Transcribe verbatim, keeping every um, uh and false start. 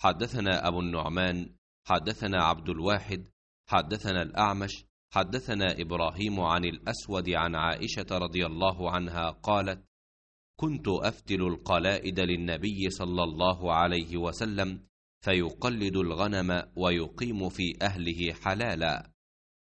حدثنا أبو النعمان حدثنا عبد الواحد حدثنا الأعمش حدثنا إبراهيم عن الأسود عن عائشة رضي الله عنها قالت: كنت أفتل القلائد للنبي صلى الله عليه وسلم، فيقلد الغنم ويقيم في أهله حلالا.